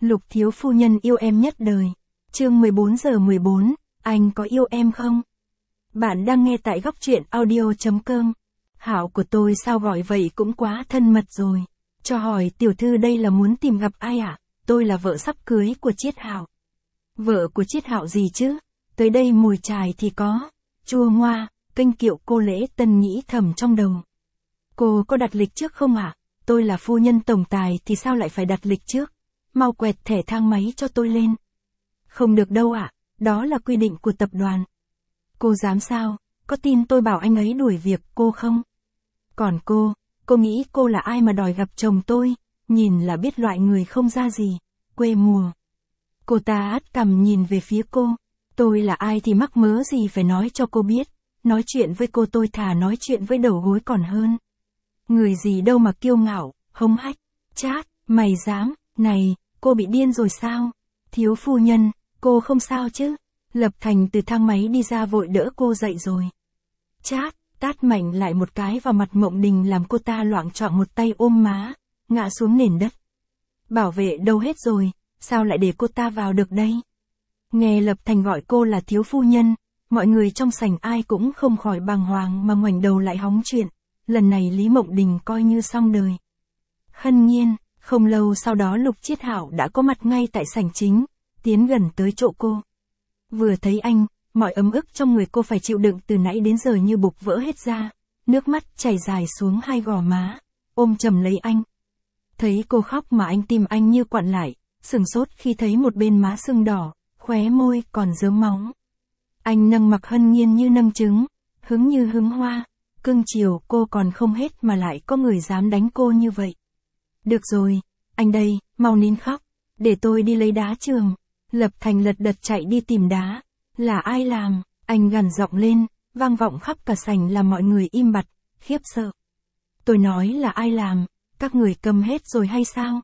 Lục thiếu phu nhân yêu em nhất đời. Chương 14:14, anh có yêu em không? Bạn đang nghe tại góc truyện audio.com. Hảo của tôi sao gọi vậy cũng quá thân mật rồi. Cho hỏi tiểu thư đây là muốn tìm gặp ai ạ? Tôi là vợ sắp cưới của Chiết Hạo. Vợ của Chiết Hạo gì chứ? Tới đây mùi chài thì có. Chua ngoa, kênh kiệu cô Lễ Tân nghĩ thầm trong đầu. Cô có đặt lịch trước không ạ? Tôi là phu nhân tổng tài thì sao lại phải đặt lịch trước? Mau quẹt thẻ thang máy cho tôi lên. Không được đâu ạ, đó là quy định của tập đoàn. Cô dám sao? Có tin tôi bảo anh ấy đuổi việc cô không? Còn cô nghĩ cô là ai mà đòi gặp chồng tôi? Nhìn là biết loại người không ra gì, quê mùa. Cô ta át cằm nhìn về phía cô. Tôi là ai thì mắc mớ gì phải nói cho cô biết. Nói chuyện với cô tôi thà nói chuyện với đầu gối còn hơn. Người gì đâu mà kiêu ngạo, hống hách, chát, mày dám, này, cô bị điên rồi sao? Thiếu phu nhân, cô không sao chứ? Lập Thành từ thang máy đi ra vội đỡ cô dậy rồi. Chát, tát mạnh lại một cái vào mặt Mộng Đình làm cô ta loạng choạng một tay ôm má, ngã xuống nền đất. Bảo vệ đâu hết rồi, sao lại để cô ta vào được đây? Nghe Lập Thành gọi cô là thiếu phu nhân, mọi người trong sảnh ai cũng không khỏi bàng hoàng mà ngoảnh đầu lại hóng chuyện. Lần này Lý Mộng Đình coi như xong đời. Hân nhiên, không lâu sau đó Lục Chiết Hạo đã có mặt ngay tại sảnh chính, tiến gần tới chỗ cô. Vừa thấy anh, mọi ấm ức trong người cô phải chịu đựng từ nãy đến giờ như bục vỡ hết ra, nước mắt chảy dài xuống hai gò má, ôm chầm lấy anh. Thấy cô khóc mà anh tim anh như quặn lại, sửng sốt khi thấy một bên má sưng đỏ, khóe môi còn rớm máu. Anh nâng mặt Hân Nhiên như nâng trứng, hứng như hứng hoa, cưng chiều cô còn không hết mà lại có người dám đánh cô như vậy. Được rồi, anh đây, mau nín khóc, để tôi đi lấy đá trường. Lập Thành lật đật chạy đi tìm đá. Là ai làm? Anh gằn giọng lên, vang vọng khắp cả sảnh làm mọi người im bặt, khiếp sợ. Tôi nói là ai làm, các người câm hết rồi hay sao?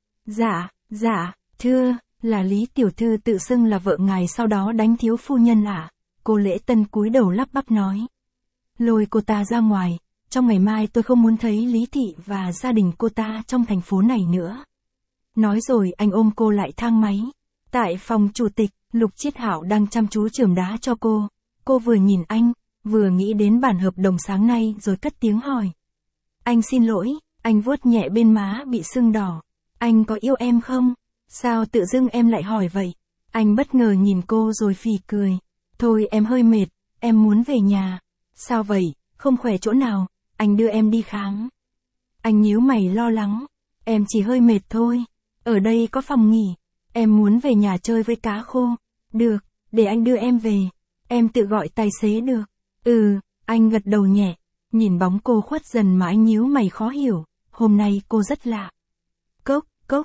Dạ, thưa, là Lý tiểu thư tự xưng là vợ ngài sau đó đánh thiếu phu nhân à? Cô Lễ Tân cúi đầu lắp bắp nói. Lôi cô ta ra ngoài, trong ngày mai tôi không muốn thấy Lý thị và gia đình cô ta trong thành phố này nữa. Nói rồi anh ôm cô lại thang máy. Tại phòng chủ tịch, Lục Chiết Hạo đang chăm chú chườm đá cho cô. Cô vừa nhìn anh, vừa nghĩ đến bản hợp đồng sáng nay rồi cất tiếng hỏi. Anh xin lỗi, anh vuốt nhẹ bên má bị sưng đỏ. Anh có yêu em không? Sao tự dưng em lại hỏi vậy? Anh bất ngờ nhìn cô rồi phì cười. Thôi em hơi mệt, em muốn về nhà. Sao vậy, không khỏe chỗ nào, anh đưa em đi khám. Anh nhíu mày lo lắng. Em chỉ hơi mệt thôi. Ở đây có phòng nghỉ. Em muốn về nhà chơi với cá khô. Được, để anh đưa em về. Em tự gọi tài xế được. Anh gật đầu nhẹ. Nhìn bóng cô khuất dần mà anh nhíu mày khó hiểu. Hôm nay cô rất lạ. Cốc.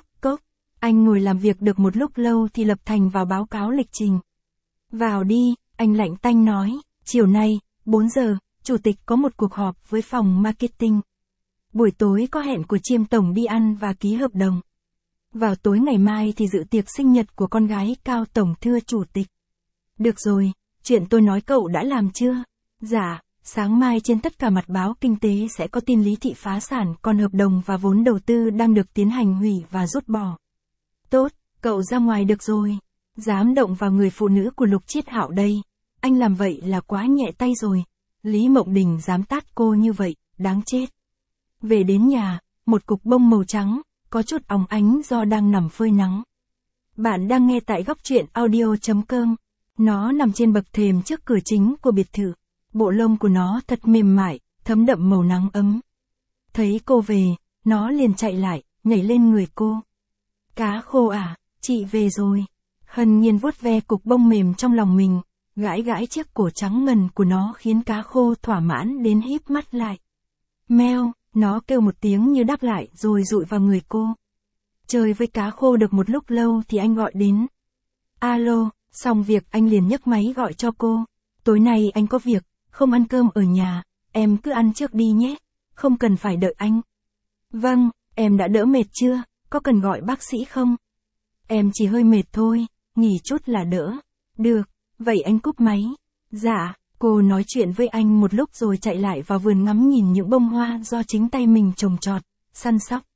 Anh ngồi làm việc được một lúc lâu thì Lập Thành vào báo cáo lịch trình. Vào đi, anh lạnh tanh nói. Chiều nay, 4 giờ, chủ tịch có một cuộc họp với phòng marketing. Buổi tối có hẹn của Chiêm tổng đi ăn và ký hợp đồng. Vào tối ngày mai thì dự tiệc sinh nhật của con gái Cao tổng thưa chủ tịch. Được rồi, chuyện tôi nói cậu đã làm chưa? Dạ, sáng mai trên tất cả mặt báo kinh tế sẽ có tin Lý thị phá sản, còn hợp đồng và vốn đầu tư đang được tiến hành hủy và rút bỏ. Tốt, cậu ra ngoài được rồi. Dám động vào người phụ nữ của Lục Chiết Hạo đây. Anh làm vậy là quá nhẹ tay rồi. Lý Mộng Đình dám tát cô như vậy, đáng chết. Về đến nhà, một cục bông màu trắng, có chút óng ánh do đang nằm phơi nắng. Bạn đang nghe tại góc truyện audio.com. Nó nằm trên bậc thềm trước cửa chính của biệt thự. Bộ lông của nó thật mềm mại, thấm đậm màu nắng ấm. Thấy cô về, nó liền chạy lại, nhảy lên người cô. Cá khô à, chị về rồi. Hân Nhiên vuốt ve cục bông mềm trong lòng mình, gãi gãi chiếc cổ trắng ngần của nó khiến cá khô thỏa mãn đến híp mắt lại. Meo, nó kêu một tiếng như đáp lại rồi dụi vào người cô. Chơi với cá khô được một lúc lâu thì anh gọi đến. Alo, xong việc anh liền nhấc máy gọi cho cô. Tối nay anh có việc, không ăn cơm ở nhà, em cứ ăn trước đi nhé, không cần phải đợi anh. Vâng, em đã đỡ mệt chưa, có cần gọi bác sĩ không? Em chỉ hơi mệt thôi, nghỉ chút là đỡ. Được, vậy anh cúp máy. Dạ, cô nói chuyện với anh một lúc rồi chạy lại vào vườn ngắm nhìn những bông hoa do chính tay mình trồng trọt, săn sóc.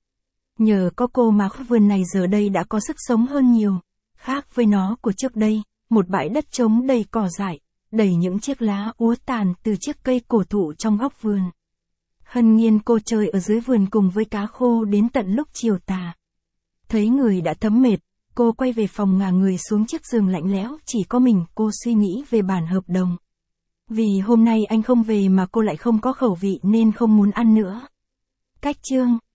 Nhờ có cô mà khu vườn này giờ đây đã có sức sống hơn nhiều. Khác với nó của trước đây, một bãi đất trống đầy cỏ dại, đầy những chiếc lá úa tàn từ chiếc cây cổ thụ trong góc vườn. Hân Nhiên cô chơi ở dưới vườn cùng với cá khô đến tận lúc chiều tà. Thấy người đã thấm mệt, cô quay về phòng ngả người xuống chiếc giường lạnh lẽo, chỉ có mình cô suy nghĩ về bản hợp đồng. Vì hôm nay anh không về mà cô lại không có khẩu vị nên không muốn ăn nữa. Cách chương